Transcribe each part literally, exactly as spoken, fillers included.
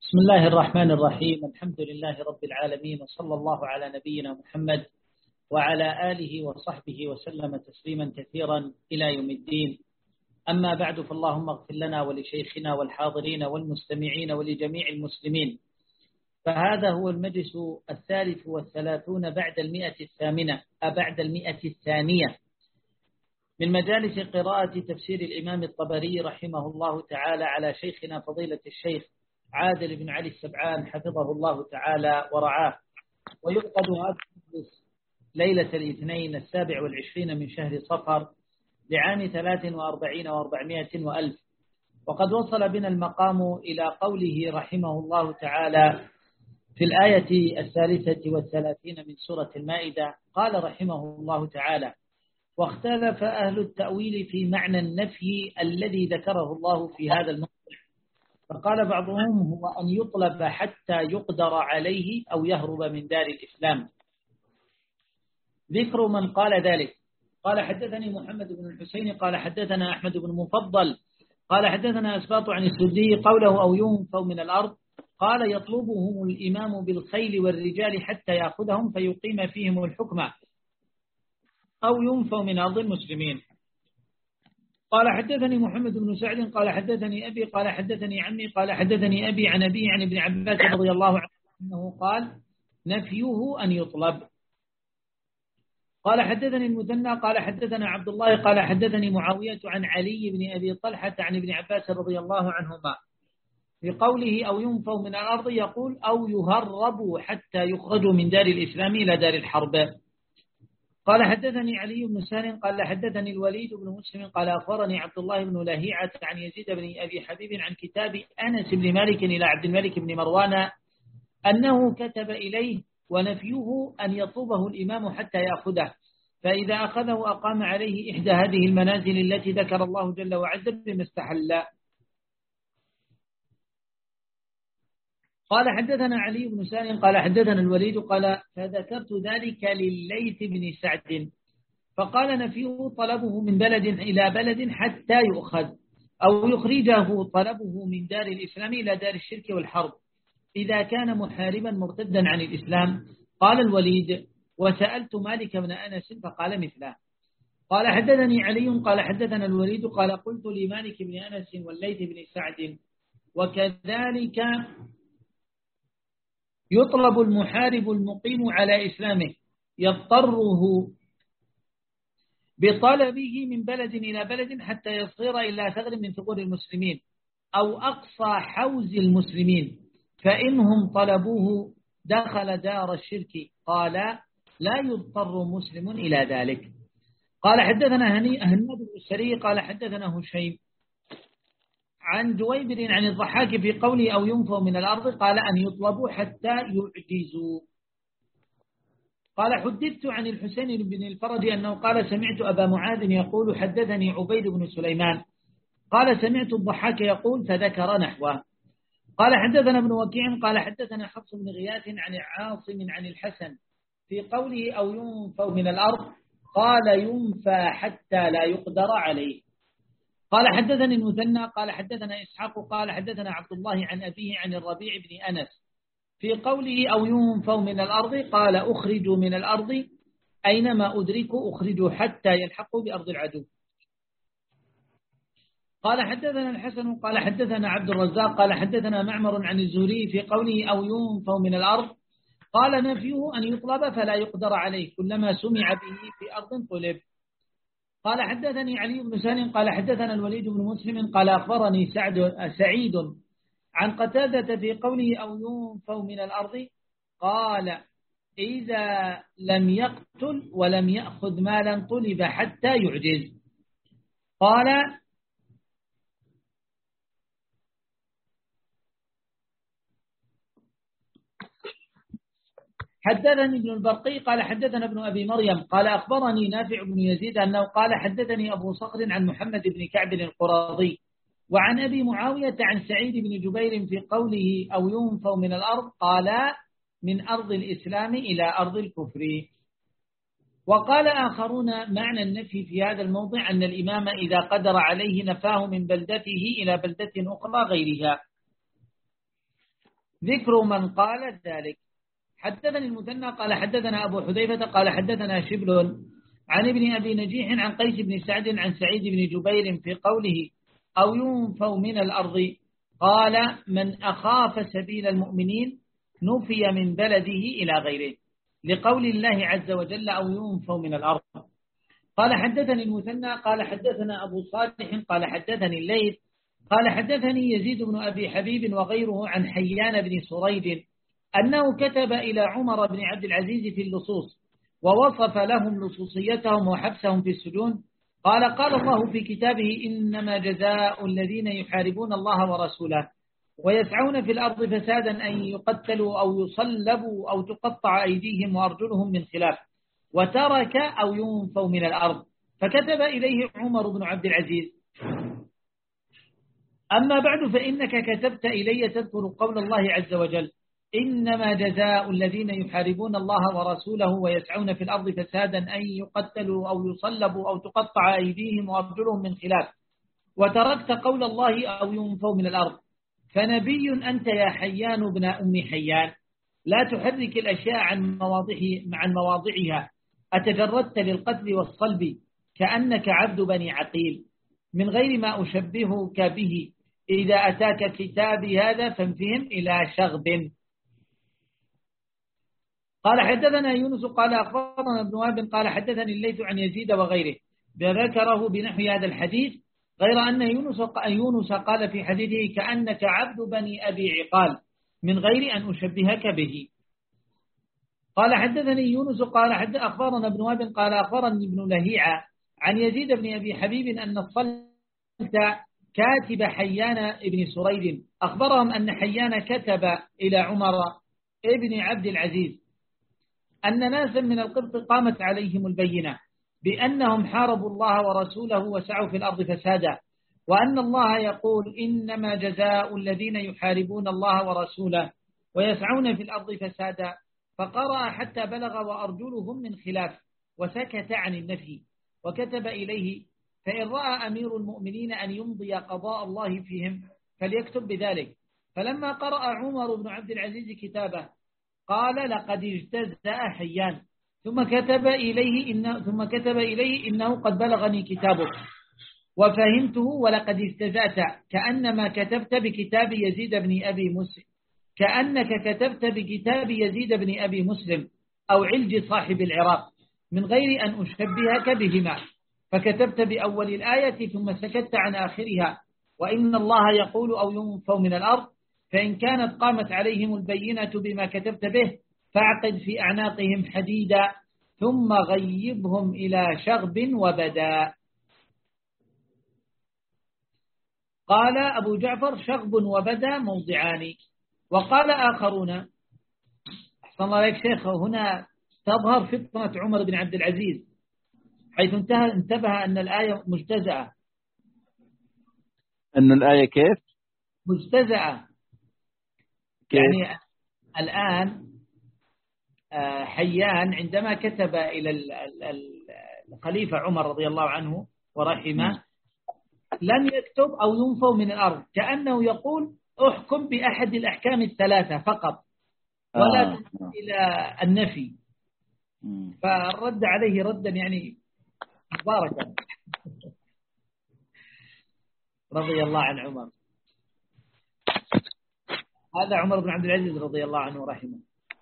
بسم الله الرحمن الرحيم. الحمد لله رب العالمين، وصلى الله على نبينا محمد وعلى آله وصحبه وسلم تسليما كثيرا إلى يوم الدين. أما بعد، فاللهم اغفر لنا ولشيخنا والحاضرين والمستمعين ولجميع المسلمين. فهذا هو المجلس الثالث والثلاثون بعد المئة الثامنة بعد المئة الثانية من مجالس قراءة تفسير الإمام الطبري رحمه الله تعالى على شيخنا فضيلة الشيخ عادل بن علي السبعان حفظه الله تعالى ورعاه. ويعقد هذا المجلس ليلة الاثنين السابع والعشرين من شهر صفر لعام ثلاث وأربعين وأربعمائة وألف. وقد وصل بنا المقام إلى قوله رحمه الله تعالى في الآية الثالثة والثلاثين من سورة المائدة. قال رحمه الله تعالى: واختلف أهل التأويل في معنى النفي الذي ذكره الله في هذا الموضع، فقال بعضهم هو أن يطلب حتى يقدر عليه أو يهرب من دار الإسلام. ذكر من قال ذلك: قال حدثني محمد بن الحسين قال حدثنا أحمد بن مفضل قال حدثنا أسباط عن السدي قوله أو ينفوا من الأرض، قال يطلبهم الإمام بالخيل والرجال حتى يأخذهم فيقيم فيهم الحكم أو ينفوا من أرض المسلمين. قال حدثني محمد بن سعد قال حدثني أبي قال حدثني عمي قال حدثني أبي عن أبي عن ابن عباس رضي الله عنه أنه قال نفيه أن يطلب. قال حدثني المثنى قال حدثنا عبد الله قال حدثني معاوية عن علي بن أبي طلحة عن ابن عباس رضي الله عنهما في قوله أو ينفوا من الأرض يقول أو يهربوا حتى يخرجوا من دار الإسلام إلى دار الحرب. قال حدثني علي بن سهل قال حدثني الوليد بن مسلم قال أخبرني عبد الله بن لهيعة عن يزيد بن أبي حبيب عن كتاب أنس بن مالك إلى عبد الملك بن مروان أنه كتب إليه ونفيه أن يطلبه الإمام حتى يأخذه، فإذا أخذه أقام عليه إحدى هذه المنازل التي ذكر الله جل وعز بما استحل. قال حدثنا علي بن سالم قال حدثنا الوليد قال فذكرت ذلك لليث بن سعد فقال نفيه طلبه من بلد إلى بلد حتى يؤخذ، أو يخرجه طلبه من دار الإسلام إلى دار الشرك والحرب إذا كان محاربا مرتدا عن الإسلام. قال الوليد وسألت مالك بن أنس فقال مثله. قال حدثني علي قال حدثنا الوليد قال قلت لمالك بن أنس والليث بن سعد وكذلك يطلب المحارب المقيم على إسلامه يضطره بطلبه من بلد إلى بلد حتى يصير إلى ثغر من ثغور المسلمين أو أقصى حوز المسلمين، فإنهم طلبوه دخل دار الشرك. قال لا يضطر مسلم إلى ذلك. قال حدثنا هناد بن السري قال حدثنا هشيم عن جويبر عن الضحاك في قوله أو ينفوا من الأرض قال أن يطلبوا حتى يعجزوا. قال حدثت عن الحسين بن الفرج أنه قال سمعت أبا معاذ يقول حدثني عبيد بن سليمان قال سمعت الضحاك يقول فذكر نحوه. قال حدثنا ابن وكيع قال حدثنا حفص بن غياث عن عاصم عن الحسن في قوله أو ينفوا من الأرض قال ينفى حتى لا يقدر عليه. قال حدثني المثنى قال حدثنا إسحاق قال حدثنا عبد الله عن أبيه عن الربيع بن أنس في قوله أو ينفوا من الأرض قال أخرجوا من الأرض أينما أدركوا أخرجوا حتى يلحقوا بأرض العدو. قال حدثنا الحسن قال حدثنا عبد الرزاق قال حدثنا معمر عن الزهري في قوله أو ينفوا من الأرض قال نفيه أن يطلب فلا يقدر عليه كلما سمع به في أرض طلب. قال حدثني علي بن سالم قال حدثنا الوليد بن مسلم قال أخبرني سعد سعيد عن قتادة في قوله أو ينفوا من الأرض قال إذا لم يقتل ولم يأخذ مالا طلب حتى يعجز. قال حدثني ابن البرقي قال حدثنا ابن أبي مريم قال أخبرني نافع بن يزيد أنه قال حدثني أبو صخر عن محمد بن كعب القرظي وعن أبي معاوية عن سعيد بن جبير في قوله أو ينفوا من الأرض قال من أرض الإسلام إلى أرض الكفر. وقال آخرون معنى النفي في هذا الموضع أن الإمام إذا قدر عليه نفاه من بلدته إلى بلدة أخرى غيرها. ذكر من قال ذلك. حدثني المثنى قال حدثنا أبو حذيفة قال حدثنا شبل عن ابن أبي نجيح عن قيس بن سعد عن سعيد بن جبير في قوله أو ينفوا من الأرض، قال من أخاف سبيل المؤمنين نفي من بلده إلى غيره، لقول الله عز وجل أو ينفوا من الأرض. قال حدثني المثنى قال حدثنا أبو صالح قال حدثني الليث قال حدثني يزيد بن أبي حبيب وغيره عن حيان بن سريد أنه كتب إلى عمر بن عبد العزيز في اللصوص ووصف لهم لصوصيتهم وحبسهم في السجون. قال قال الله في كتابه إنما جزاء الذين يحاربون الله ورسوله ويسعون في الأرض فسادا أن يقتلوا أو يصلبوا أو تقطع أيديهم وأرجلهم من خلاف وترك أو ينفوا من الأرض. فكتب إليه عمر بن عبد العزيز أما بعد فإنك كتبت إلي تذكر قول الله عز وجل إنما جزاء الذين يحاربون الله ورسوله ويسعون في الأرض فسادا أن يقتلوا أو يصلبوا أو تقطع أيديهم وأرجلهم من خلاف وتركت قول الله أو ينفوا من الأرض. فنبي أنت يا حيان بن أم حيان، لا تحرك الأشياء عن مواضعه عن مواضعها، أتجردت للقتل والصلب كأنك عبد بني عقيل من غير ما أشبهك به، إذا أتاك كتابي هذا فانفهم إلى شغب. قال حدثنا يونس قال أخبرنا ابن وهب قال حدثني الليث عن يزيد وغيره ذكره بنحو هذا الحديث، غير أن يونس يونس قال في حديثه كأنك عبد بني أبي عقال من غير أن أشبهك به. قال حدثني يونس قال حد أخبرنا ابن وهب قال أخبرني ابن لهيعة عن يزيد بن أبي حبيب أن الصلت كاتب حيان ابن سريد أخبرهم أن حيان كتب إلى عمر ابن عبد العزيز أن ناسا من القبط قامت عليهم البينة بأنهم حاربوا الله ورسوله وسعوا في الأرض فسادا، وأن الله يقول إنما جزاء الذين يحاربون الله ورسوله ويسعون في الأرض فسادا، فقرأ حتى بلغ وأرجلهم من خلاف وسكت عن النفي وكتب إليه فإن رأى أمير المؤمنين أن يمضي قضاء الله فيهم فليكتب بذلك. فلما قرأ عمر بن عبد العزيز كتابه قال لقد اجتزأ حيان ثم كتب إليه إن ثم كتب إليه إنه قد بلغني كتابك وفهمته ولقد اجتزأت كأنما كتبت بكتاب يزيد بن أبي مسلم كأنك كتبت بكتاب يزيد بن أبي مسلم أو علج صاحب العراق من غير أن أشبهك بهما، فكتبت بأول الآية ثم سكت عن آخرها وإن الله يقول أو ينفوا من الأرض، فإن كانت قامت عليهم البينة بما كتبت به فاعقد في أعناقهم حديدا ثم غيبهم إلى شغب وبدا. قال أبو جعفر شغب وبدا موضعان. وقال آخرون أحسن الله عليك شيخ، هنا تظهر فطنة عمر بن عبد العزيز حيث انتهى انتبه أن الآية مجتزأة. أن الآية كيف؟ مجتزأة كيف؟ يعني الآن حيان عندما كتب إلى الخليفة عمر رضي الله عنه ورحمه لم يكتب أو ينفوا من الأرض، كأنه يقول احكم بأحد الأحكام الثلاثة فقط ولا آه. تنظر إلى النفي. فرد عليه ردا يعني مباركا رضي الله عن عمر. هذا عمر بن عبد العزيز رضي الله عنه ورحمه.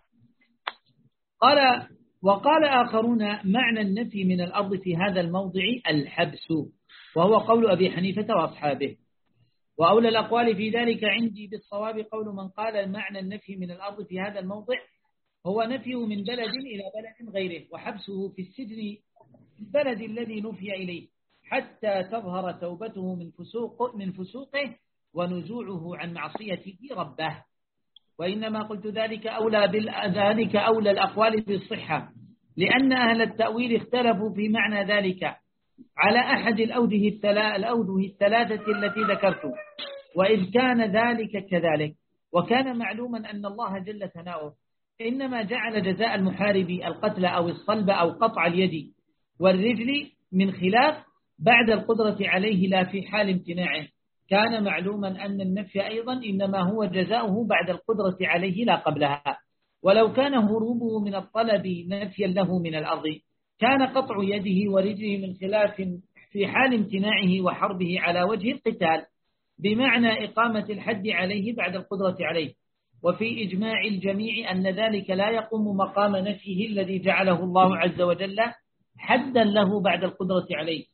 قال وقال آخرون معنى النفي من الأرض في هذا الموضع الحبس، وهو قول أبي حنيفة وأصحابه، وأولى الأقوال في ذلك عندي بالصواب قول من قال معنى النفي من الأرض في هذا الموضع هو نفيه من بلد إلى بلد غيره وحبسه في السجن البلد الذي نفي إليه حتى تظهر توبته من فسوق من فسوقه ونزوعه عن معصيته ربه. وإنما قلت ذلك أولى ذلك أولى الأقوال بالصحة، لأن أهل التأويل اختلفوا في معنى ذلك على أحد الأوجه الأوجه الثلاثة التي ذكرت، وإذ كان ذلك كذلك وكان معلوما أن الله جل ثناؤه إنما جعل جزاء المحارب القتل أو الصلب أو قطع اليد والرجل من خلاف بعد القدرة عليه لا في حال امتناعه، كان معلوما أن النفي أيضا إنما هو جزاؤه بعد القدرة عليه لا قبلها. ولو كان هروبه من الطلب نفيا له من الأرض كان قطع يده ورجله من خلاف في حال امتناعه وحربه على وجه القتال، بمعنى إقامة الحد عليه بعد القدرة عليه. وفي إجماع الجميع أن ذلك لا يقوم مقام نفيه الذي جعله الله عز وجل حدا له بعد القدرة عليه.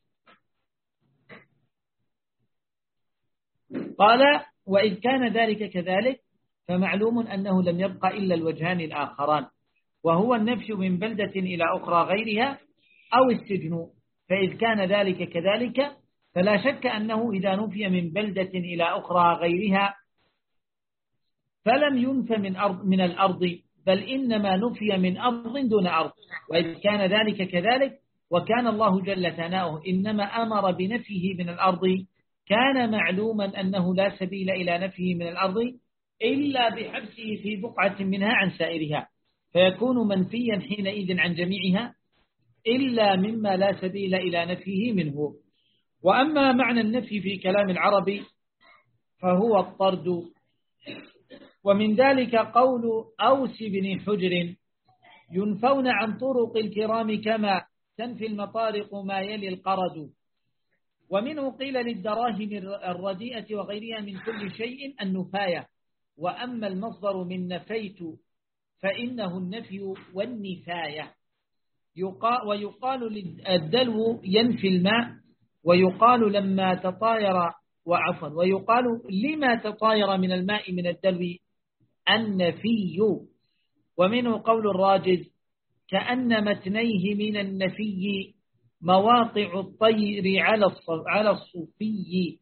قال: وإذ كان ذلك كذلك فمعلوم أنه لم يبقى إلا الوجهان الآخران، وهو النفي من بلدة إلى أخرى غيرها أو السجن. فإذ كان ذلك كذلك فلا شك أنه إذا نفي من بلدة إلى أخرى غيرها فلم ينف من أرض من الأرض، بل إنما نفي من أرض دون أرض. وإذ كان ذلك كذلك وكان الله جل ثناؤه إنما أمر بنفيه من الأرض كان معلوما أنه لا سبيل إلى نفيه من الأرض إلا بحبسه في بقعة منها عن سائرها، فيكون منفيا حينئذ عن جميعها إلا مما لا سبيل إلى نفيه منه. وأما معنى النفي في كلام العرب فهو الطرد. ومن ذلك قول أوس بن حجر: ينفون عن طرق الكرام كما تنفي المطارق ما يلي القرد. ومنه قيل للدراهم الرديئة وغيرها من كل شيء النفاية. وأما المصدر من نفيت فإنه النفي والنفاية. ويقال للدلو ينفي الماء، ويقال لما تطاير وعفوا ويقال لما تطاير من الماء من الدلو النفي. ومنه قول الراجز: كأن متنيه من النفي مواقع الطير على الصفي.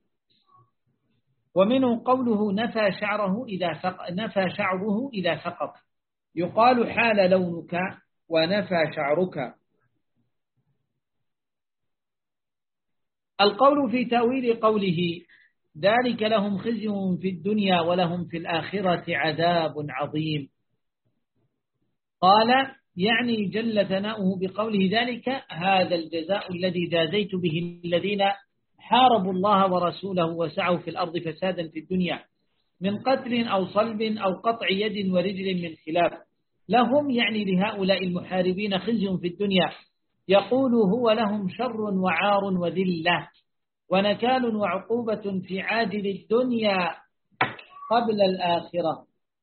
ومنه قوله نفى شعره إذا سقط نفى شعره إذا سقط، يقال حال لونك ونفى شعرك. القول في تأويل قوله ذلك لهم خزي في الدنيا ولهم في الآخرة عذاب عظيم، قال يعني جل ثناؤه بقوله ذلك هذا الجزاء الذي جازيت به الذين حاربوا الله ورسوله وسعوا في الأرض فسادا في الدنيا من قتل أو صلب أو قطع يد ورجل من خلاف. لهم يعني لهؤلاء المحاربين خزي في الدنيا، يقول هو لهم شر وعار وذلة ونكال وعقوبة في عاجل الدنيا قبل الآخرة.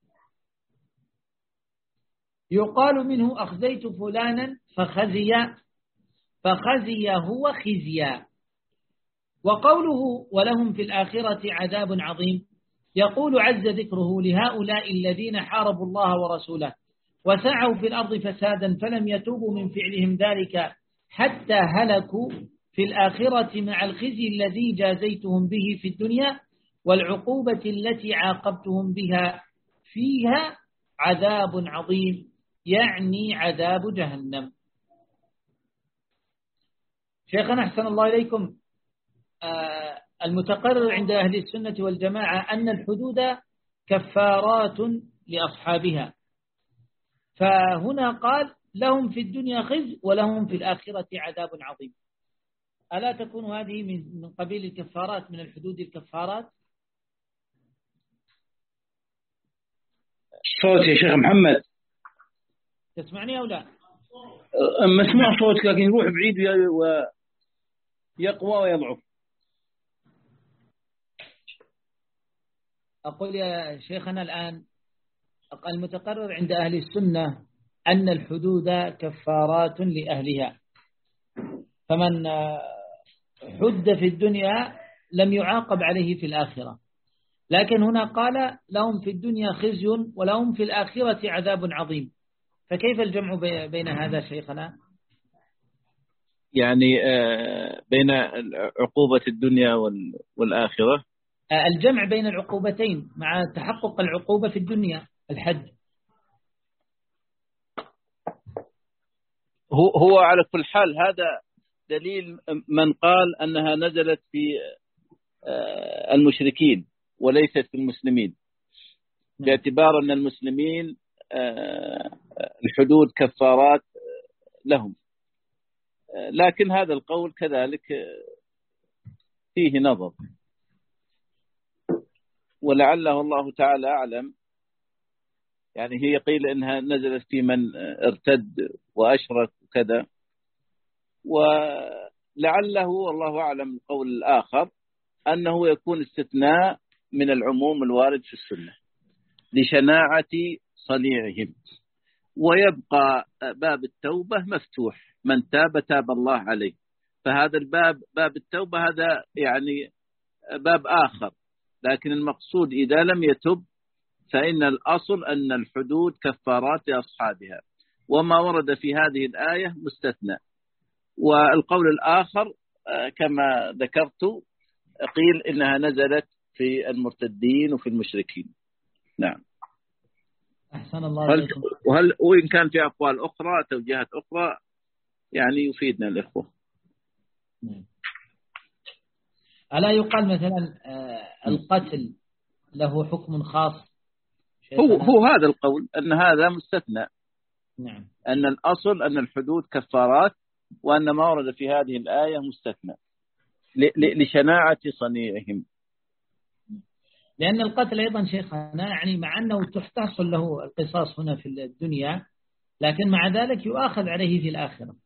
يقال منه أخزيت فلانا فخزي فخزي هو خزيا. وقوله ولهم في الآخرة عذاب عظيم يقول عز ذكره لهؤلاء الذين حاربوا الله ورسوله وسعوا في الأرض فسادا فلم يتوبوا من فعلهم ذلك حتى هلكوا في الآخرة مع الخزي الذي جازيتهم به في الدنيا والعقوبة التي عاقبتهم بها فيها عذاب عظيم، يعني عذاب جهنم. شيخنا أحسن الله إليكم، آه المتقرر عند أهل السنة والجماعة أن الحدود كفارات لأصحابها، فهنا قال لهم في الدنيا خزي ولهم في الآخرة عذاب عظيم. ألا تكون هذه من قبيل الكفارات، من الحدود الكفارات؟ صوت يا شيخ محمد تسمعني أو لا؟ مسموع صوتك لكن يروح بعيد ويقوى ويضعف. أقول يا شيخنا الآن المتقرر عند أهل السنة أن الحدود كفارات لأهلها، فمن حد في الدنيا لم يعاقب عليه في الآخرة، لكن هنا قال لهم في الدنيا خزي ولهم في الآخرة عذاب عظيم، فكيف الجمع بين هذا شيخنا؟ يعني بين عقوبة الدنيا والآخرة، الجمع بين العقوبتين مع تحقق العقوبة في الدنيا الحد. هو هو على كل حال هذا دليل من قال أنها نزلت في المشركين وليست في المسلمين، باعتبار أن المسلمين الحدود كفارات لهم، لكن هذا القول كذلك فيه نظر. ولعله الله تعالى أعلم، يعني هي قيل إنها نزلت في من ارتد وأشرك وكذا، ولعله والله أعلم القول الآخر أنه يكون استثناء من العموم الوارد في السنة لشناعة صنيعهم، ويبقى باب التوبة مفتوح، من تاب تاب الله عليه. فهذا الباب باب التوبة هذا يعني باب آخر، لكن المقصود إذا لم يتب فإن الأصل أن الحدود كفارات لأصحابها، وما ورد في هذه الآية مستثنى. والقول الآخر كما ذكرت قيل إنها نزلت في المرتدين وفي المشركين. نعم. أحسن الله هل عليكم. وهل وإن كان في أقوال أخرى توجيهات أخرى يعني يفيدنا الإخوة. نعم. ألا يقال مثلا القتل له حكم خاص؟ هو هو هذا القول أن هذا مستثنى. نعم. أن الأصل أن الحدود كفارات، وأن ما ورد في هذه الآية مستثنى لشناعة صنيعهم. لأن القتل أيضا شيخنا يعني مع أنه تحصل له القصاص هنا في الدنيا، لكن مع ذلك يؤاخذ عليه في الآخرة.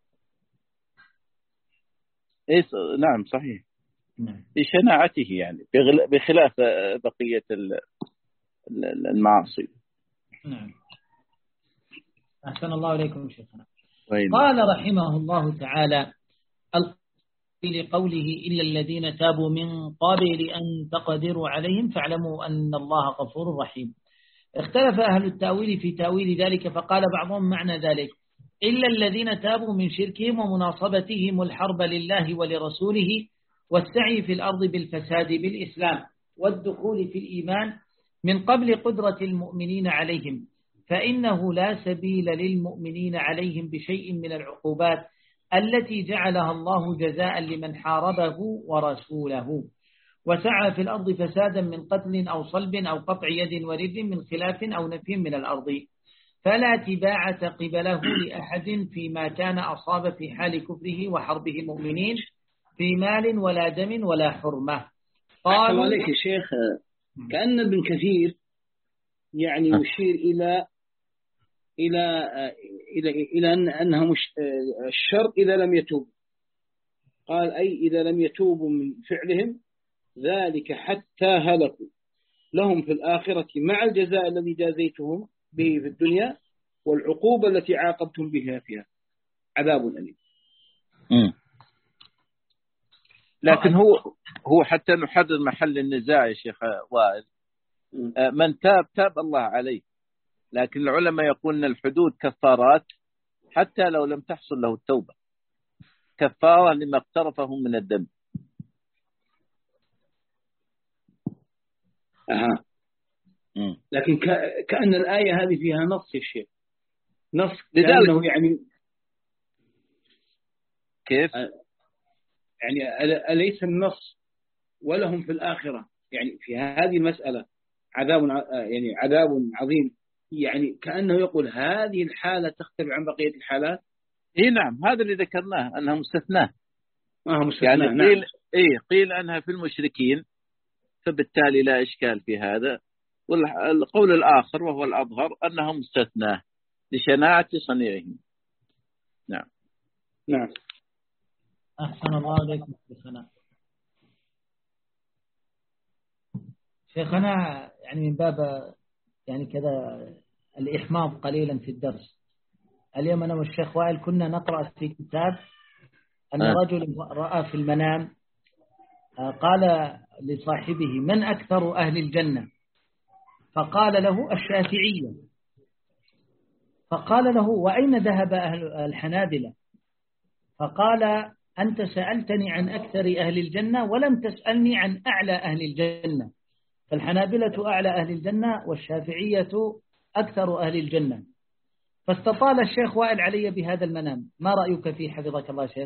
إيه نعم صحيح. نعم. لشناعته يعني بخلاف بقية المعاصي. نعم. أحسن الله إليكم شيخنا. وين. قال رحمه الله تعالى لقوله إلا الذين تابوا من قبل أن تقدروا عليهم فاعلموا أن الله غفور رحيم. اختلف أهل التأويل في تأويل ذلك، فقال بعضهم معنى ذلك إلا الذين تابوا من شركهم ومناصبتهم الحرب لله ولرسوله والسعي في الأرض بالفساد بالإسلام والدخول في الإيمان من قبل قدرة المؤمنين عليهم، فإنه لا سبيل للمؤمنين عليهم بشيء من العقوبات التي جعلها الله جزاء لمن حاربه ورسوله وسعى في الأرض فسادا من قتل أو صلب أو قطع يد ورجل من خلاف أو نفي من الأرض، فلا تباعة قبله لأحد فيما كان أصاب في حال كفره وحربه مؤمنين في مال ولا دم ولا حرمة. قالوا عليك يا شيخ كأن ابن كثير يعني يشير إلى إلى إلى إلى أن أنها مش الشر إذا لم يتوب، قال أي إذا لم يتوبوا من فعلهم ذلك حتى هلكوا لهم في الآخرة مع الجزاء الذي جازيتهم به في الدنيا والعقوبة التي عاقبتم بها فيها عذاب أليم. لكن هو هو حتى نحدد محل النزاع يا شيخ وائل، من تاب تاب الله عليه، لكن العلماء يقولون الحدود كفارات حتى لو لم تحصل له التوبة، كفارة لما اقترفه من الذنب. أها. لكن كأن الآية هذه فيها نص يا شيخ، نص لذلك يعني كيف يعني أليس النص ولهم في الآخرة يعني في هذه المسألة عذاب يعني عذاب عظيم، يعني كأنه يقول هذه الحالة تختلف عن بقية الحالات. إيه نعم هذا اللي ذكرناه أنها مستثناة. آه مستثناة يعني نعم. قيل إيه قيل أنها في المشركين فبالتالي لا إشكال في هذا، والقول الآخر وهو الأظهر أنها مستثناة لشناعة صنيعهم. نعم. نعم. أحسن الله عليكم شيخنا. شيخنا يعني من باب يعني كذا الإحماض قليلا في الدرس، اليوم أنا والشيخ وائل كنا نقرأ في كتاب أن أه. رجل رأى في المنام قال لصاحبه من أكثر أهل الجنة؟ فقال له الشافعية. فقال له وأين ذهب أهل الحنابلة؟ فقال أنت سألتني عن أكثر أهل الجنة ولم تسألني عن أعلى أهل الجنة، فالحنابلة أعلى أهل الجنة والشافعية أكثر أهل الجنة. فاستطال الشيخ وائل علي بهذا المنام، ما رأيك فيه حفظك الله شيخ؟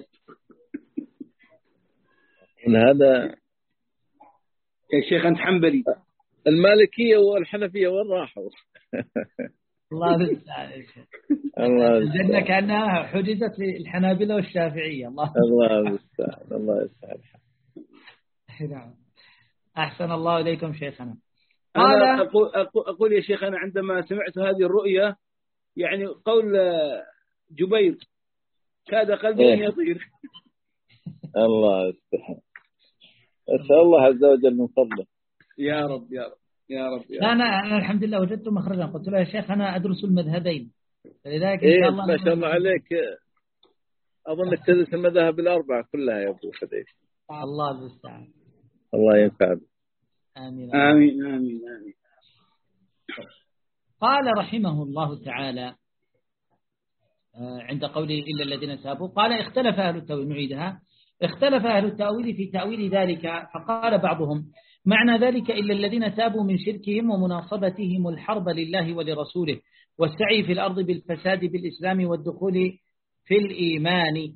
هذا يا شيخ أنت حنبلي، المالكية والحنفية وين راحوا؟ الله المستعان. الله الجنة كأنها حجزت للحنابلة والشافعية. الله الله المستعان. الله يستعان. نعم. أحسن الله إليكم شيخنا. قال أنا أقول, أقول يا شيخ، أنا عندما سمعت هذه الرؤية يعني قول جبير كاد قلبي أن يطير. الله يستحق. أسأل الله عز وجل من فضله. يا رب يا رب يا رب, يا رب. لا أنا, أنا الحمد لله وجدت مخرجا. قلت له يا شيخ أنا أدرس المذهبين، فلذلك إن شاء الله ما شاء الله عليك، أظنك تدرس المذاهب الأربعة كلها يا أبو حذيفة. الله المستعان. الله ينفع. آمين آمين آمين آمين. قال رحمه الله تعالى عند قوله إلا الذين تابوا، قال اختلف أهل التأويل، نعيدها، اختلف أهل التأويل في تأويل ذلك، فقال بعضهم معنى ذلك إلا الذين تابوا من شركهم ومناصبتهم الحرب لله ولرسوله والسعي في الأرض بالفساد بالإسلام والدخول في الإيمان،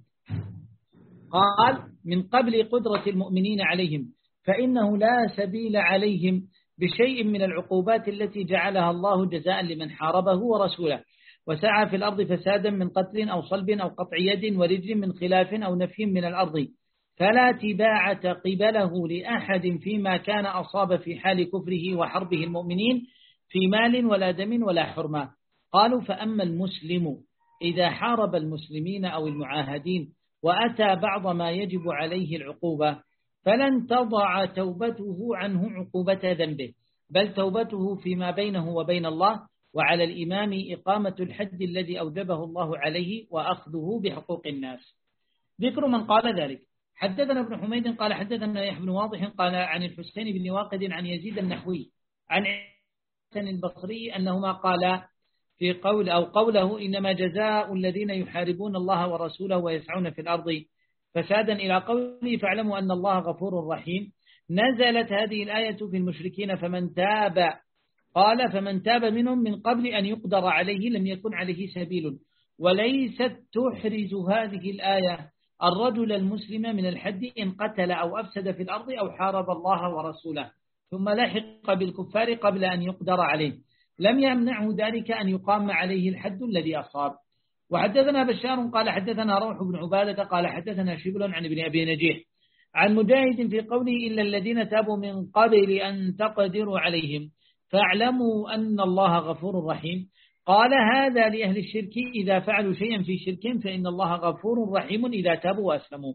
قال من قبل قدرة المؤمنين عليهم، فإنه لا سبيل عليهم بشيء من العقوبات التي جعلها الله جزاء لمن حاربه ورسوله وسعى في الأرض فسادا من قتل أو صلب أو قطع يد ورجل من خلاف أو نفي من الأرض، فلا تباعة قبله لأحد فيما كان أصاب في حال كفره وحربه المؤمنين في مال ولا دم ولا حرمة. قالوا فأما المسلم إذا حارب المسلمين أو المعاهدين وأتى بعض ما يجب عليه العقوبة فلن تضع توبته عنه عقوبة ذنبه، بل توبته فيما بينه وبين الله، وعلى الإمام إقامة الحد الذي أوجبه الله عليه وأخذه بحقوق الناس. ذكر من قال ذلك. حدثنا ابن حميد قال حدثنا يحيى بن واضح قال عن الحسين بن واقد عن يزيد النحوي عن حسن البصري أنهما قال في قول أو قوله إنما جزاء الذين يحاربون الله ورسوله ويسعون في الأرض فسادا إلى قوله فاعلموا أن الله غفور رحيم، نزلت هذه الآية في المشركين فمن تاب، قال فمن تاب منهم من قبل أن يقدر عليه لم يكن عليه سبيل، وليست تحرز هذه الآية الرجل المسلم من الحد إن قتل أو أفسد في الأرض أو حارب الله ورسوله ثم لحق بالكفار قبل أن يقدر عليه، لم يمنعه ذلك أن يقام عليه الحد الذي أصاب. وحدثنا بشار قال حدثنا روح بن عبادة قال حدثنا شبل عن ابن أبي نجيح عن مجاهد في قوله إلا الذين تابوا من قبل أن تقدروا عليهم فاعلموا أن الله غفور رحيم، قال هذا لأهل الشرك إذا فعلوا شيئا في شركهم فإن الله غفور رحيم إذا تابوا وأسلموا.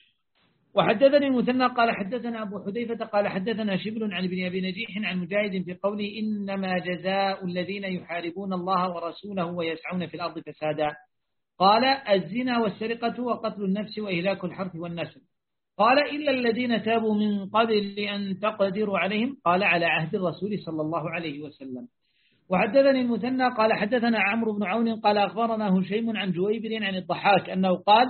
وحدثني المثنى قال حدثنا أبو حذيفة قال حدثنا شبل عن ابن أبي نجيح عن مجاهد في قوله إنما جزاء الذين يحاربون الله ورسوله ويسعون في الأرض فسادا، قال الزنا والسرقة وقتل النفس وإهلاك الحرث والنسل، قال إلا الذين تابوا من قبل أن تقدروا عليهم، قال على عهد الرسول صلى الله عليه وسلم. وحدثني المثنى قال حدثنا عمرو بن عون قال أخبرنا هشيم عن جويبر عن الضحاك أنه قال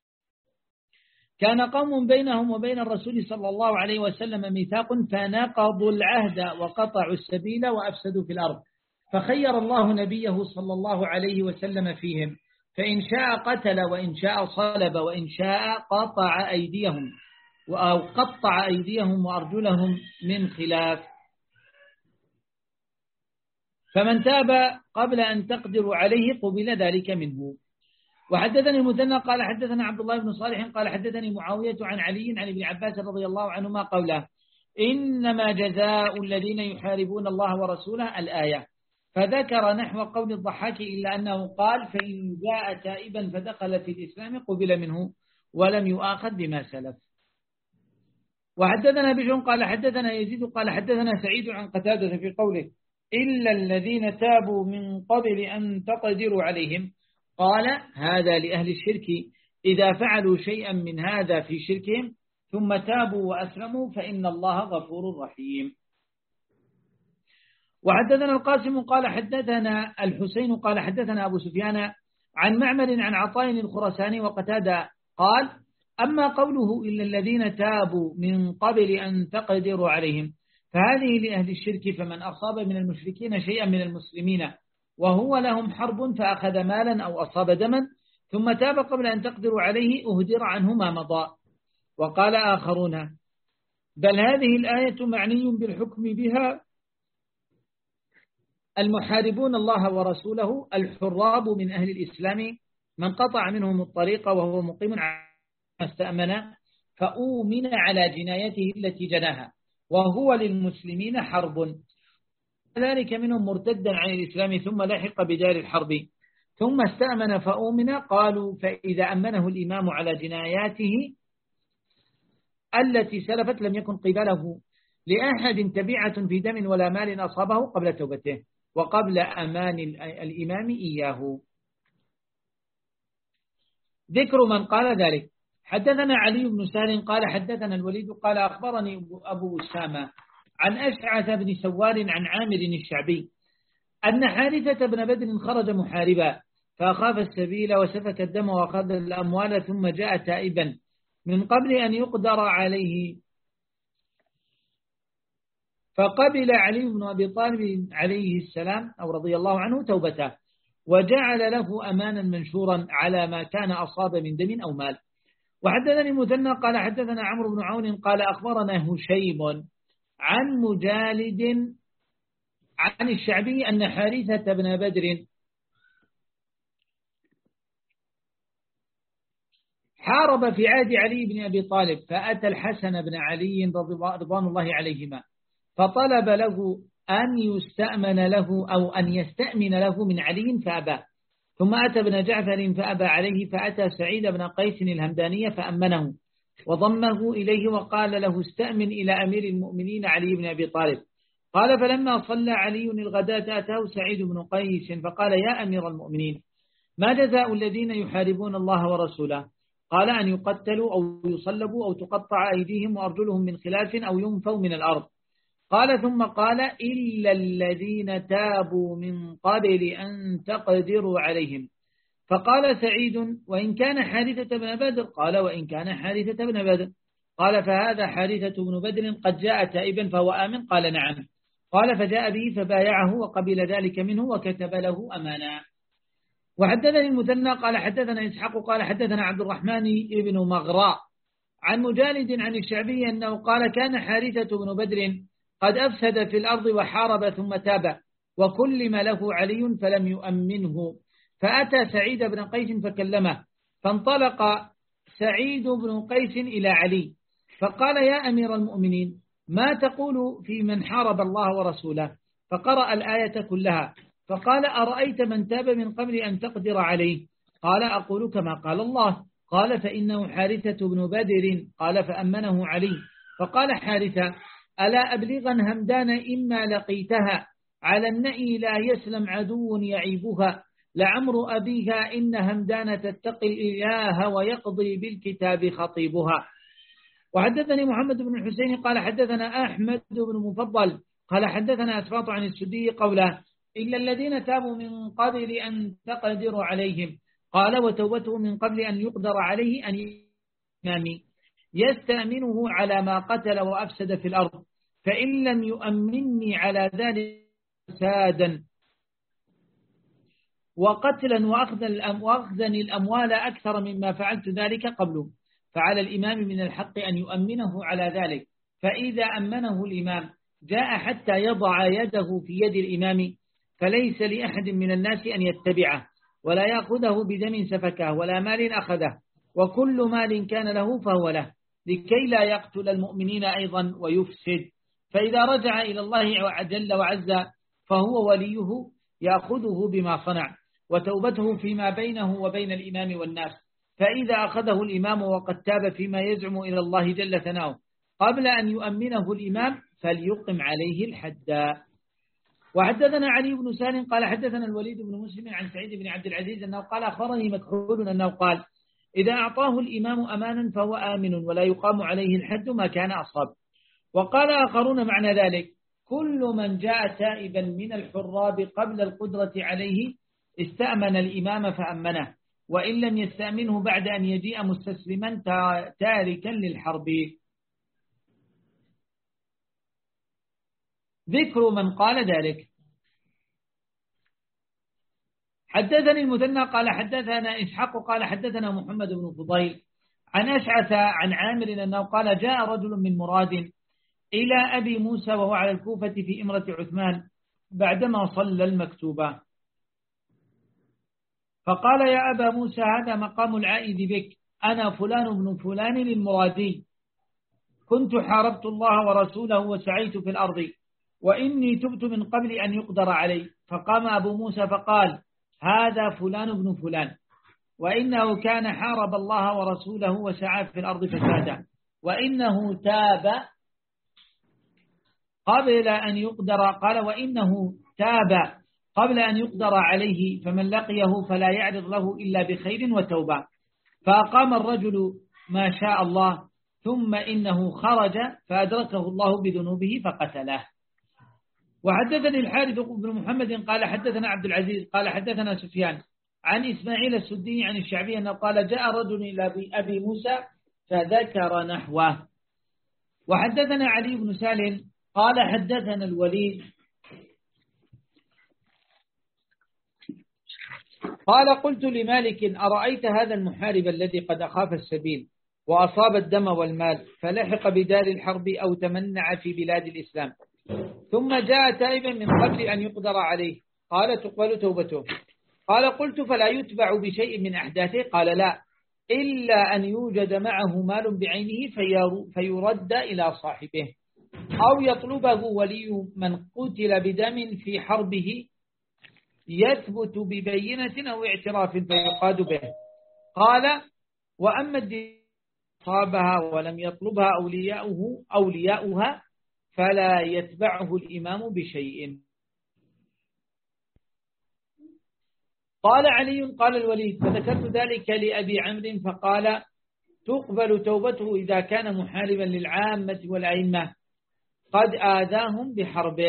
كان قوم بينهم وبين الرسول صلى الله عليه وسلم ميثاق فنقضوا العهد وقطعوا السبيل وأفسدوا في الأرض، فخير الله نبيه صلى الله عليه وسلم فيهم، فإن شاء قتل وإن شاء صلب وإن شاء قطع أيديهم أو قطع أيديهم وأرجلهم من خلاف، فمن تاب قبل أن تقدروا عليه قبل ذلك منه. وحدثني المثنى قال حدثنا عبد الله بن صالح قال حدثني معاوية عن علي عن ابن عباس رضي الله عنهما قوله إنما جزاء الذين يحاربون الله ورسوله الآية، فذكر نحو قول الضحاك إلا أنه قال فإن جاء تائبا فدخل في الإسلام قبل منه ولم يؤاخذ بما سلف. وحدثنا بشر قال حدثنا يزيد قال حدثنا سعيد عن قتادة في قوله إلا الذين تابوا من قبل أن تقدروا عليهم، قال هذا لأهل الشرك إذا فعلوا شيئا من هذا في شركهم ثم تابوا وأسلموا فإن الله غفور رحيم. وحدثنا القاسم قال حدثنا الحسين قال حدثنا أبو سفيان عن معمر عن عطاء الخرساني وقتادة قال أما قوله إلا الذين تابوا من قبل أن تقدروا عليهم فهذه لأهل الشرك، فمن أصاب من المشركين شيئا من المسلمين وهو لهم حرب فأخذ مالا أو أصاب دما ثم تاب قبل أن تقدروا عليه أهدر عنه ما مضى. وقال آخرون بل هذه الآية معني بالحكم بها المحاربون الله ورسوله الحراب من أهل الإسلام من قطع منهم الطريق وهو مقيم على ما استأمن فأؤمن على جنايته التي جناها وهو للمسلمين حرب، ذلك منهم مرتدا عن الإسلام ثم لحق بدار الحرب ثم استأمن فأؤمن. قالوا فإذا أمنه الإمام على جناياته التي سلفت لم يكن قبله لأحد تبعة في دم ولا مال أصابه قبل توبته وقبل أمان الإمام إياه. ذكر من قال ذلك. حدثنا علي بن سهل قال حدثنا الوليد قال أخبرني أبو أسامة عن أشعث بن سوار عن عامر الشعبي أن حارثة بن بدر خرج محاربا فأخاف السبيل وسفك الدم وأخذ الأموال ثم جاء تائبا من قبل أن يقدر عليه فقبل علي بن أبي طالب عليه السلام أو رضي الله عنه توبته وجعل له أمانا منشورا على ما كان أصاب من دم أو مال. وحدثني مثنى قال حدثنا عمرو بن عون قال أخبرنا هشيم عن مجالد عن الشعبي أن حارثة بن بدر حارب في عهد علي بن أبي طالب فأتى الحسن بن علي رضوان الله عليهما فطلب له أن يستأمن له أو أن يستأمن له من علي فأبى ثم أتى ابن جعفر فأبى عليه فأتى سعيد بن قيس الهمداني فأمنه وضمه إليه وقال له استأمن إلى أمير المؤمنين علي بن أبي طالب. قال فلما صلى علي الغداة أتاه سعيد بن قيس فقال يا أمير المؤمنين ما جزاء الذين يحاربون الله ورسوله؟ قال أن يقتلوا أو يصلبوا أو تقطع أيديهم وأرجلهم من خلاف أو ينفوا من الأرض. قال ثم قال إلا الذين تابوا من قبل أن تقدروا عليهم. فقال سعيد وإن كان حارثة بن بدر؟ قال وإن كان حارثة بن بدر. قال فهذا حارثة بن بدر قد جاء تائبا فهو آمن؟ قال نعم. قال فجاء به فبايعه وقبل ذلك منه وكتب له أمانا. وحدثني المثنى قال حدثنا إسحاق قال حدثنا عبد الرحمن بن مغراء عن مجالد عن الشعبي أنه قال كان حارثة بن بدر قد أفسد في الأرض وحارب ثم تاب وكلم له علي فلم يؤمنه فأتى سعيد بن قيس فكلمه فانطلق سعيد بن قيس إلى علي فقال يا أمير المؤمنين ما تقول في من حارب الله ورسوله؟ فقرأ الآية كلها فقال أرأيت من تاب من قبل أن تقدر عليه؟ قال أقول كما قال الله. قال فإنه حارثة بن بدر. قال فأمنه علي. فقال حارثة ألا أبلغا همدان إما لقيتها على النئي لا يسلم عدو يعيبها لعمر أبيها إن همدان تتقي الإله ويقضي بالكتاب خطيبها. وحدثني محمد بن الحسين قال حدثنا أحمد بن مفضل قال حدثنا أسباط عن السدي قوله إلا الذين تابوا من قبل أن تقدروا عليهم. قال وتوبته من قبل أن يقدر عليه أن يمامي يستأمنه على ما قتل وأفسد في الأرض فإن لم يؤمنني على ذلك فسادا وقتلا وأخذني الأموال أكثر مما فعلت ذلك قبله فعلى الإمام من الحق أن يؤمنه على ذلك. فإذا أمنه الإمام جاء حتى يضع يده في يد الإمام فليس لأحد من الناس أن يتبعه ولا يأخذه بدم سفكه ولا مال أخذه وكل مال كان له فهو له لكي لا يقتل المؤمنين أيضا ويفسد. فإذا رجع إلى الله جل وعز فهو وليه يأخذه بما صنع وتوبته فيما بينه وبين الإمام والناس. فإذا أخذه الإمام وقد تاب فيما يزعم إلى الله جل ثناؤه قبل أن يؤمنه الإمام فليقم عليه الحد. وحدثنا علي بن سالم قال حدثنا الوليد بن مسلم عن سعيد بن عبد العزيز أنه قال أخبرني مكحول أنه قال إذا أعطاه الإمام أمانا فهو آمن ولا يقام عليه الحد ما كان أصاب. وقال آخرون معنى ذلك كل من جاء تائبا من الحراب قبل القدرة عليه استأمن الإمام فأمنه وإن لم يستأمنه بعد أن يجيء مستسلما تاركا للحرب. ذكر من قال ذلك. حدثني المثنى قال حدثنا إسحاق قال حدثنا محمد بن فضيل عن أشعث عن عامر أنه قال جاء رجل من مراد إلى أبي موسى وهو على الكوفة في إمرة عثمان بعدما صلى المكتوبة فقال يا أبا موسى هذا مقام العائد بك أنا فلان بن فلان المرادي كنت حاربت الله ورسوله وسعيت في الأرض وإني تبت من قبل أن يقدر علي. فقام أبو موسى فقال هذا فلان ابن فلان، وإنه كان حارب الله ورسوله وسعى في الأرض فسادا، وإنه تاب قبل أن يقدر قال وإنه تاب قبل أن يقدر عليه، فمن لقيه فلا يعرض له إلا بخير وتوبة. فأقام الرجل ما شاء الله، ثم إنه خرج فأدركه الله بذنوبه فقتله. وحدثني الحارث بن محمد قال حدثنا عبد العزيز قال حدثنا سفيان عن إسماعيل السدي عن الشعبي أنه قال جاء رجل إلى أبي موسى فذكر نحوه. وحدثنا علي بن سالم قال حدثنا الوليد قال قلت لمالك أرأيت هذا المحارب الذي قد أخاف السبيل وأصاب الدم والمال فلحق بدار الحرب أو تمنع في بلاد الإسلام ثم جاء تائبا من قبل أن يقدر عليه، قال تقبل توبته؟ قال قلت فلا يتبع بشيء من أحداثه؟ قال لا، إلا أن يوجد معه مال بعينه فيرد إلى صاحبه، أو يطلبه ولي من قتل بدم في حربه يثبت ببينة أو اعتراف فيقاد به. قال وأما الدين صابها ولم يطلبها أولياؤه أولياؤها فلا يتبعه الإمام بشيء. قال علي قال الوليد فذكرت ذلك لأبي عمرو فقال تقبل توبته إذا كان محاربا للعامة والأئمة قد آذاهم بحربه.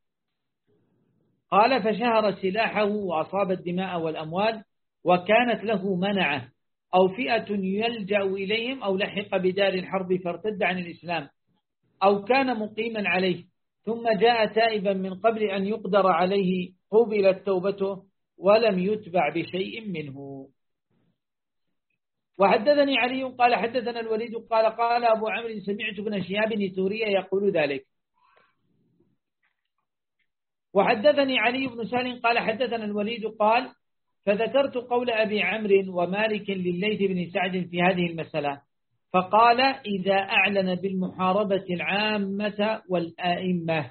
قال فشهر سلاحه وأصاب الدماء والأموال وكانت له منعه أو فئة يلجأ إليهم أو لحق بدار الحرب فارتد عن الإسلام أو كان مقيما عليه ثم جاء تائبا من قبل أن يقدر عليه قبلت توبته ولم يتبع بشيء منه. وحدثني علي قال حدثنا الوليد قال قال أبو عمرو سمعت بن شهاب الثوري يقول ذلك. وحدثني علي بن سالم قال حدثنا الوليد قال فذكرت قول أبي عمرو ومالك لليث بن سعد في هذه المسألة فقال إذا أعلن بالمحاربة العامة والآئمة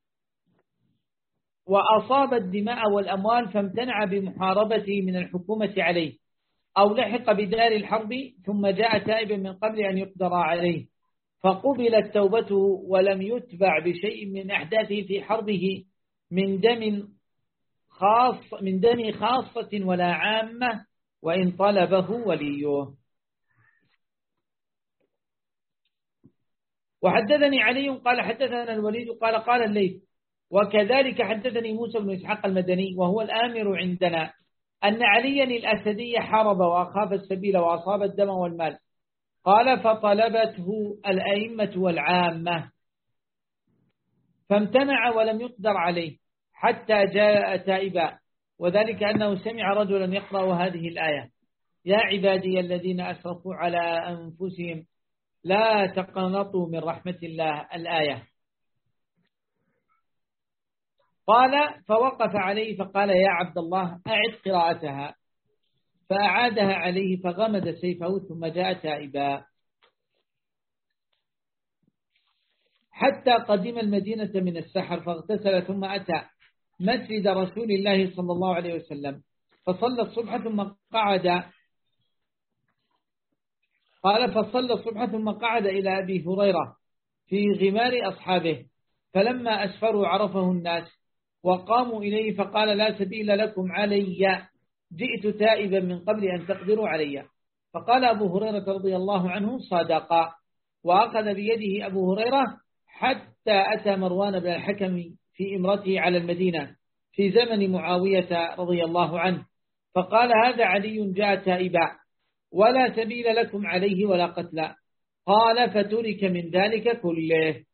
وأصاب الدماء والأموال فامتنع بمحاربته من الحكومة عليه أو لحق بدار الحرب ثم جاء تائبا من قبل أن يقدر عليه فقبلت توبته ولم يتبع بشيء من أحداثه في حربه من دم خاص من دم خاصة ولا عامة وإن طلبه وليه. وحدثني علي قال حدثنا الوليد قال قال الليث وكذلك حدثني موسى بن إسحاق المدني وهو الآمر عندنا أن عليا الأسدي حارب وأخاف السبيل وأصاب الدم والمال. قال فطلبته الأئمة والعامة فامتنع ولم يقدر عليه حتى جاء تائبا، وذلك أنه سمع رجلا يقرأ هذه الآية يا عبادي الذين أسرفوا على أنفسهم لا تقنطوا من رحمة الله الآية. قال فوقف عليه فقال يا عبد الله أعد قراءتها فأعادها عليه فغمد سيفه ثم جاء تائبا حتى قدم المدينة من السحر فاغتسل ثم أتى مسجد رسول الله صلى الله عليه وسلم فصلى الصبح ثم قعد قال فصلى الصبح ثم قعد إلى أبي هريرة في غمار أصحابه فلما أسفروا عرفه الناس وقاموا إليه فقال لا سبيل لكم علي جئت تائبا من قبل أن تقدروا علي. فقال أبو هريرة رضي الله عنه صادقا، وأخذ بيده أبو هريرة حتى أتى مروان بن الحكم في إمرته على المدينة في زمن معاوية رضي الله عنه فقال هذا علي جاء تائبا ولا سبيل لكم عليه ولا قتلا. قال فترك من ذلك كله.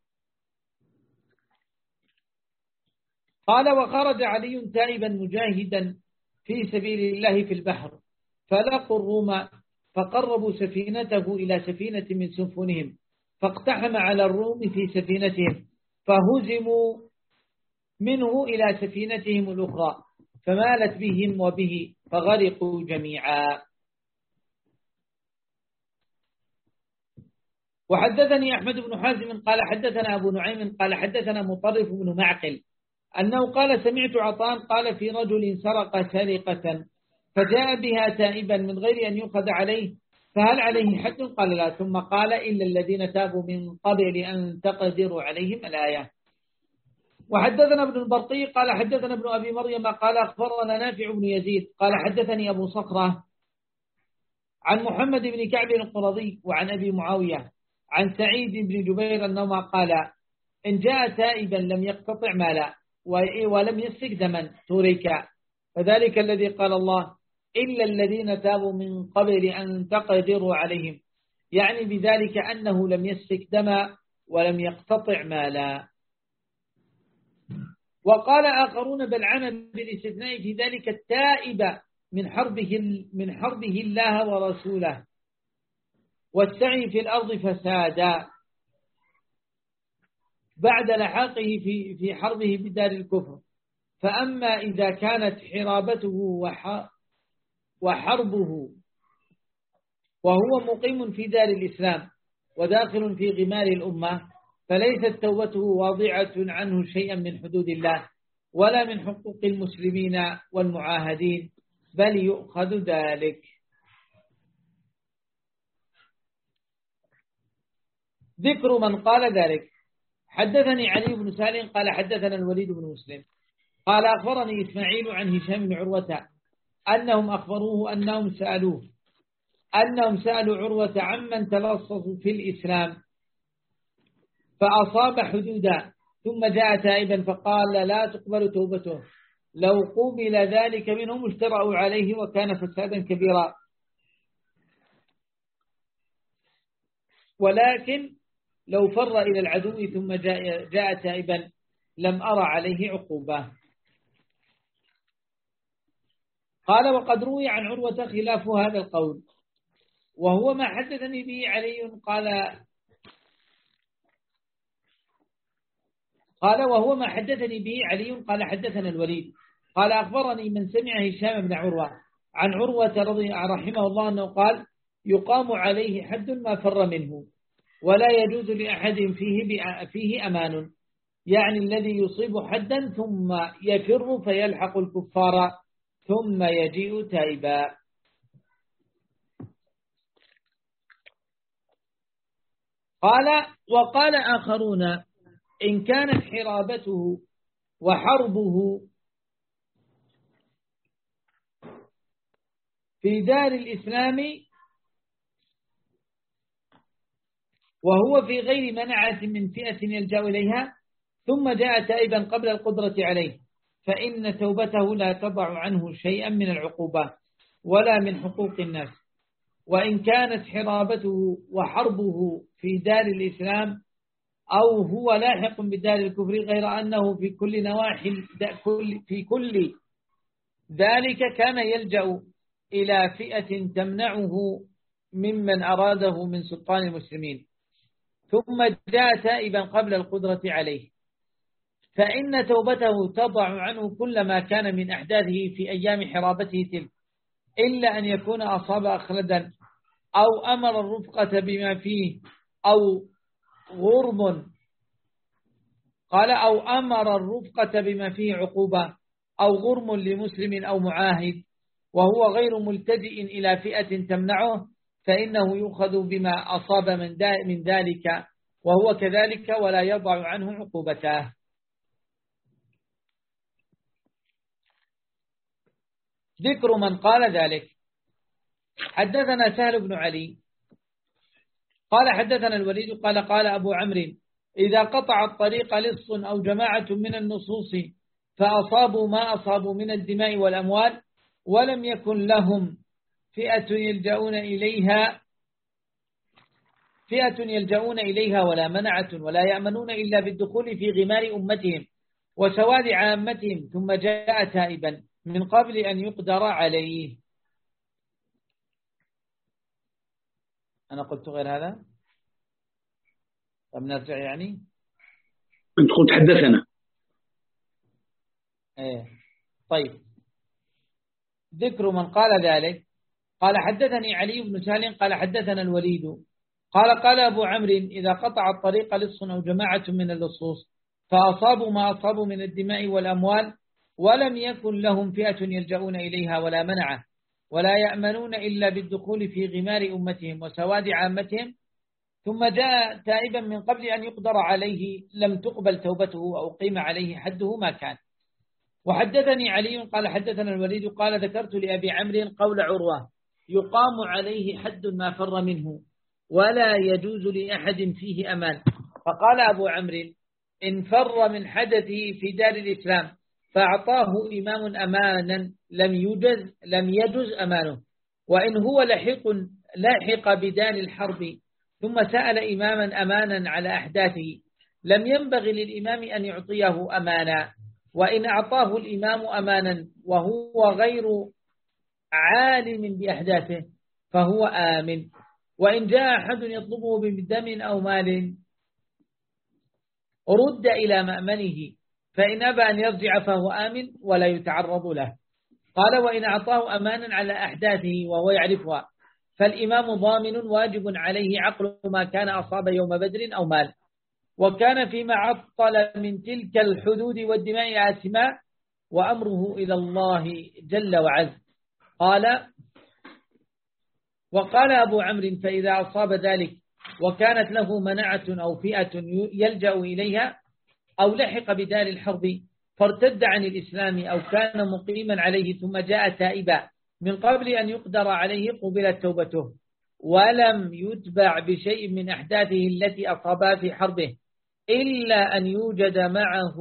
قال وخرج علي تائبا مجاهدا في سبيل الله في البحر فلقوا الروم فقربوا سفينته إلى سفينة من سفنهم فاقتحم على الروم في سفينتهم فهزموا منه إلى سفينتهم الأخرى فمالت بهم وبه فغرقوا جميعا. وحدثني أحمد بن حازم قال حدثنا أبو نعيم قال حدثنا مطرف بن معقل أنه قال سمعت عطاء قال في رجل سرق سرقة فجاء بها تائبا من غير أن يؤخذ عليه فهل عليه حد؟ قال لا. ثم قال إلا الذين تابوا من قبل أن تقدروا عليهم الآية. وحدثنا ابن البرقي قال حدثنا ابن أبي مريم قال أخبرنا نافع بن يزيد قال حدثني أبو صخرة عن محمد بن كعب القرظي وعن أبي معاوية عن سعيد بن جبير أنهما قال إن جاء تائبا لم يقتطع مالا ولم يسفك دما ترك، فذلك الذي قال الله إلا الذين تابوا من قبل أن تقدروا عليهم، يعني بذلك أنه لم يسفك دما ولم يقتطع مالا. وقال آخرون بل عمل بالاستثناء في ذلك التائب من حربه من حربه الله ورسوله والسعي في الأرض فسادا بعد لحاقه في في حربه بدار الكفر. فأما إذا كانت حرابته وحربه وهو مقيم في دار الإسلام وداخل في غمار الأمة فليست توبته واضعة عنه شيئا من حدود الله ولا من حقوق المسلمين والمعاهدين، بل يؤخذ ذلك. ذكر من قال ذلك. حدثني علي بن سالم قال حدثنا الوليد بن مسلم قال أخبرني إسماعيل عن هشام بن عروة أنهم أخبروه أنهم سألوه أنهم سألوا عروة عمن تلصصوا في الإسلام فأصاب حدودا ثم جاء تائبا فقال لا تقبل توبته، لو قبل ذلك منهم اشترأوا عليه وكان فسادا كبيرا، ولكن لو فر إلى العدو ثم جاء, جاء تائبا لم أرى عليه عقوبة. قال وقد روي عن عروة خلاف هذا القول وهو ما حدثني به علي قال قال وهو ما حدثني به علي قال حدثنا الوليد قال أخبرني من سمع هشام بن عروة عن عروة رضي رحمه الله أنه قال يقام عليه حد ما فر منه ولا يجوز لأحد فيه فيه أمان، يعني الذي يصيب حدا ثم يفر فيلحق الكفار ثم يجيء تائبا. قال وقال آخرون إن كانت حرابته وحربه في دار الإسلام وهو في غير منعة من فئة يلجأ إليها ثم جاء تائبا قبل القدرة عليه فإن توبته لا تضع عنه شيئا من العقوبة ولا من حقوق الناس. وإن كانت حرابته وحربه في دار الإسلام أو هو لاحق بدار الكفر غير أنه في كل نواحي في كل ذلك كان يلجأ إلى فئة تمنعه ممن أراده من سلطان المسلمين ثم جاء تائبا قبل القدرة عليه فإن توبته تضع عنه كل ما كان من أحداثه في أيام حرابته تلك إلا أن يكون أصاب أخلدا أو أمر الرفقة بما فيه أو غرم قال أو أمر الرفقة بما فيه عقوبة أو غرم لمسلم أو معاهد وهو غير ملتجئ إلى فئة تمنعه فإنه يؤخذ بما أصاب من ذلك وهو كذلك ولا يضع عنه عقوبته. ذكر من قال ذلك. حدثنا سهل بن علي قال حدثنا الوليد قال قال أبو عمرو إذا قطع الطريق لص أو جماعة من النصوص فأصابوا ما أصابوا من الدماء والأموال ولم يكن لهم فئة يلجؤون إليها فئة يلجؤون إليها ولا منعة ولا يأمنون إلا بالدخول في غمار أمتهم وسواد عامتهم ثم جاء تائبا من قبل أن يقدر عليه. أنا قلت غير هذا؟ طب نرجع يعني أنت قلت حدثنا. إيه طيب. ذكر من قال ذلك. قال حدثني علي بن سالم قال حدثنا الوليد قال قال أبو عمرو إذا قطع الطريق لص أو جماعة من اللصوص فأصابوا ما أصابوا من الدماء والأموال ولم يكن لهم فئة يلجؤون إليها ولا منعه ولا يأمنون إلا بالدخول في غمار أمتهم وسواد عامتهم ثم جاء تائبا من قبل أن يقدر عليه لم تقبل توبته أو قيم عليه حده ما كان. وحدثني علي قال حدثنا الوليد قال ذكرت لأبي عمرو قول عروة يقام عليه حد ما فر منه ولا يجوز لأحد فيه أمان. فقال أبو عمرو إن فر من حدثه في دار الإسلام فأعطاه إمام أمانا لم يجز لم يجز أمانه وإن هو لحق لاحق بدار الحرب ثم سأل إماما أمانا على أحداثه لم ينبغي للإمام أن يعطيه أمانا وإن أعطاه الإمام أمانا وهو غير عالم بأحداثه فهو آمن. وإن جاء أحد يطلبه بدم أو مال رد إلى مأمنه فإن أبى أن يرجع فهو آمن ولا يتعرض له. قال وإن أعطاه أمانا على أحداثه وهو يعرفها فالإمام ضامن واجب عليه عقل ما كان أصاب يوم بدر أو مال وكان فيما عطل من تلك الحدود والدماء آثما وأمره إلى الله جل وعز. قال وقال أبو عمرو فإذا أصاب ذلك وكانت له منعة أو فئة يلجأ إليها أو لحق بدار الحرب فارتد عن الإسلام أو كان مقيما عليه ثم جاء تائبا من قبل أن يقدر عليه قبلت توبته ولم يتبع بشيء من أحداثه التي أصابها في حربه إلا أن يوجد معه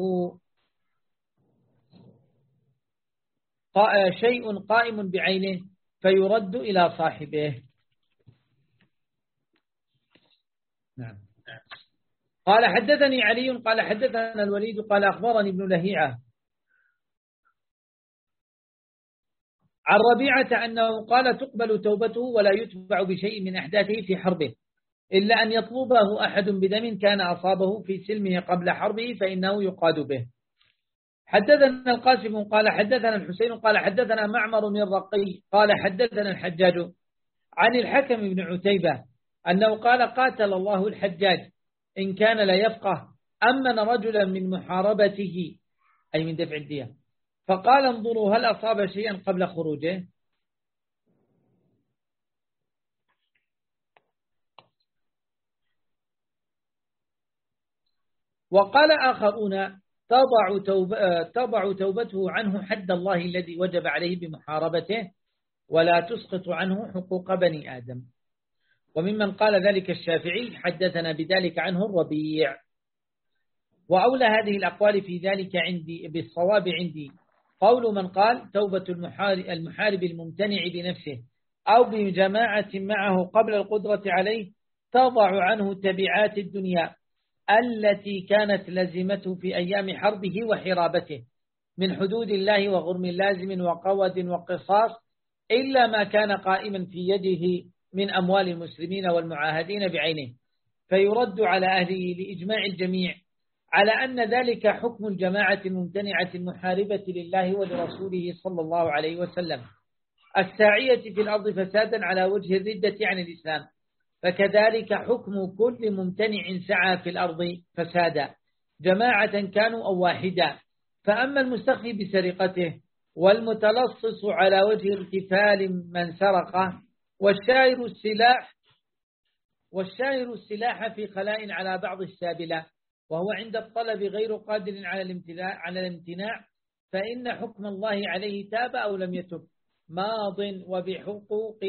شيء قائم بعينه فيرد إلى صاحبه. نعم. قال حدثني علي قال حدثنا الوليد قال أخبرني ابن لهيعة عن ربيعة أنه قال تقبل توبته ولا يتبع بشيء من أحداثه في حربه إلا أن يطلبه أحد بدم كان أصابه في سلمه قبل حربه فإنه يقاد به. حدثنا القاسم قال حدثنا الحسين قال حدثنا معمر من الرقي قال حدثنا الحجاج عن الحكم بن عتيبة أنه قال قاتل الله الحجاج إن كان لا يفقه أمن رجلا من محاربته أي من دفع الدية فقال انظروا هل أصاب شيئا قبل خروجه. وقال آخرون تضع, توب تضع توبته عنه حد الله الذي وجب عليه بمحاربته ولا تسقط عنه حقوق بني آدم. وممن قال ذلك الشافعي حدثنا بذلك عنه الربيع. وأولى هذه الأقوال في ذلك عندي بالصواب عندي قول من قال توبة المحارب الممتنع بنفسه أو بجماعة معه قبل القدرة عليه تضع عنه تبعات الدنيا التي كانت لازمته في أيام حربه وحرابته من حدود الله وغرم لازم وقود وقصاص إلا ما كان قائما في يده من أموال المسلمين والمعاهدين بعينه فيرد على أهله لإجماع الجميع على أن ذلك حكم الجماعة الممتنعة المحاربة لله ولرسوله صلى الله عليه وسلم الساعية في الأرض فسادا على وجه الردة عن الإسلام فكذلك حكم كل ممتنع سعى في الأرض فسادا جماعة كانوا أو واحدا. فأما المستخفي بسرقته والمتلصص على وجه ارتفال من سرقه والشاعر السلاح والشاعر السلاح في خلاء على بعض السابلة وهو عند الطلب غير قادر على الامتناع على الامتناع فإن حكم الله عليه تاب أو لم يتب ماض وبحقوق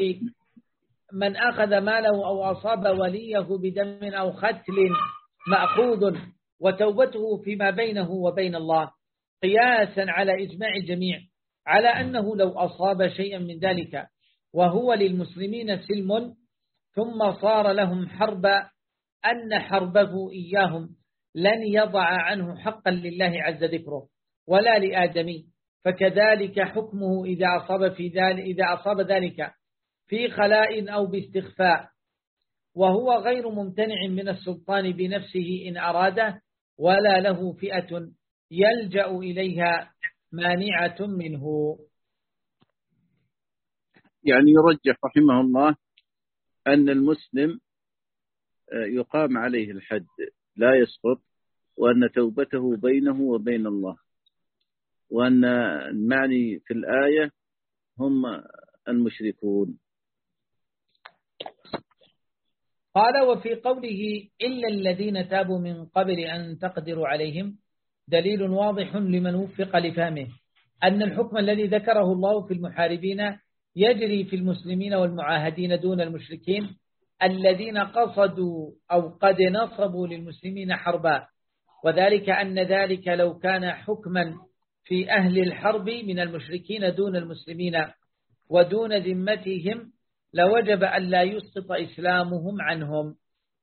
من أخذ ماله أو أصاب وليه بدم أو ختل مأخوذ وتوبته فيما بينه وبين الله قياسا على إجماع الجميع على أنه لو أصاب شيئا من ذلك وهو للمسلمين سلم ثم صار لهم حرب أن حربه إياهم لن يضع عنه حقا لله عز ذكره ولا لآدمي فكذلك حكمه إذا أصاب, في ذلك إذا أصاب ذلك في خلاء أو باستخفاء وهو غير ممتنع من السلطان بنفسه إن أراده ولا له فئة يلجأ إليها مانعة منه. يعني يرجح رحمه الله أن المسلم يقام عليه الحد لا يسقط، وأن توبته بينه وبين الله، وأن المعني في الآية هم المشركون. قال وفي قوله إلا الذين تابوا من قبل أن تقدروا عليهم دليل واضح لمن وفق لفهمه أن الحكم الذي ذكره الله في المحاربين يجري في المسلمين والمعاهدين دون المشركين الذين قصدوا أو قد نصبوا للمسلمين حربا، وذلك أن ذلك لو كان حكما في أهل الحرب من المشركين دون المسلمين ودون ذمتهم لوجب أن لا يسقط إسلامهم عنهم.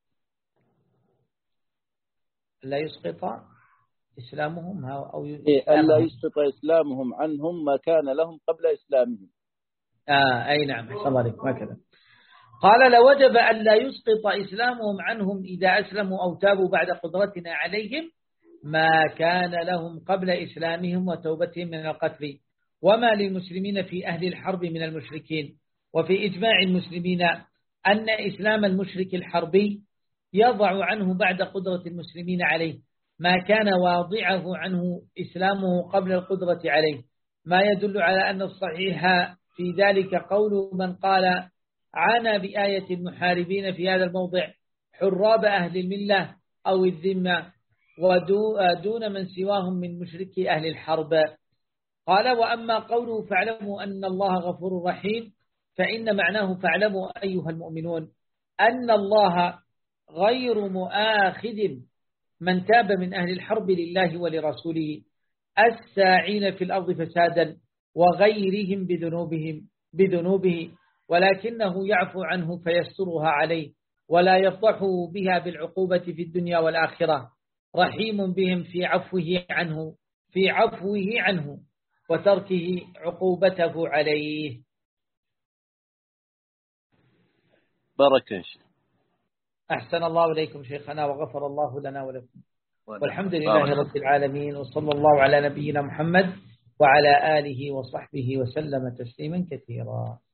لا يسقط إسلامهم أو ألا يسقط إسلامهم عنهم ما كان لهم قبل إسلامهم. آه أي نعم، حسن الله عليك ما كذا. قال لوجب أن لا يسقط إسلامهم عنهم إذا أسلموا أو تابوا بعد قدرتنا عليهم ما كان لهم قبل إسلامهم وتوبتهم من القتل، وما للمسلمين في أهل الحرب من المشركين. وفي إجماع المسلمين أن إسلام المشرك الحربي يضع عنه بعد قدرة المسلمين عليه ما كان واضعه عنه إسلامه قبل القدرة عليه، ما يدل على أن الصحيح في ذلك قول من قال عانى بآية المحاربين في هذا الموضع حراب أهل الملة أو الذمة ودون من سواهم من مشركي أهل الحرب. قال وأما قوله فاعلموا أن الله غفور رحيم فإن معناه فاعلموا أيها المؤمنون أن الله غير مؤاخذ من تاب من أهل الحرب لله ولرسوله الساعين في الأرض فسادا وغيرهم بذنوبهم بذنوبه، ولكنه يعفو عنه فيسترها عليه ولا يفضح بها بالعقوبة في الدنيا والآخرة، رحيم بهم في عفوه عنه في عفوه عنه وتركه عقوبته عليه. بركة. أحسن الله إليكم شيخنا وغفر الله لنا ولكم، والحمد لله رب العالمين، وصلى الله على نبينا محمد وعلى آله وصحبه وسلم تسليما كثيرا.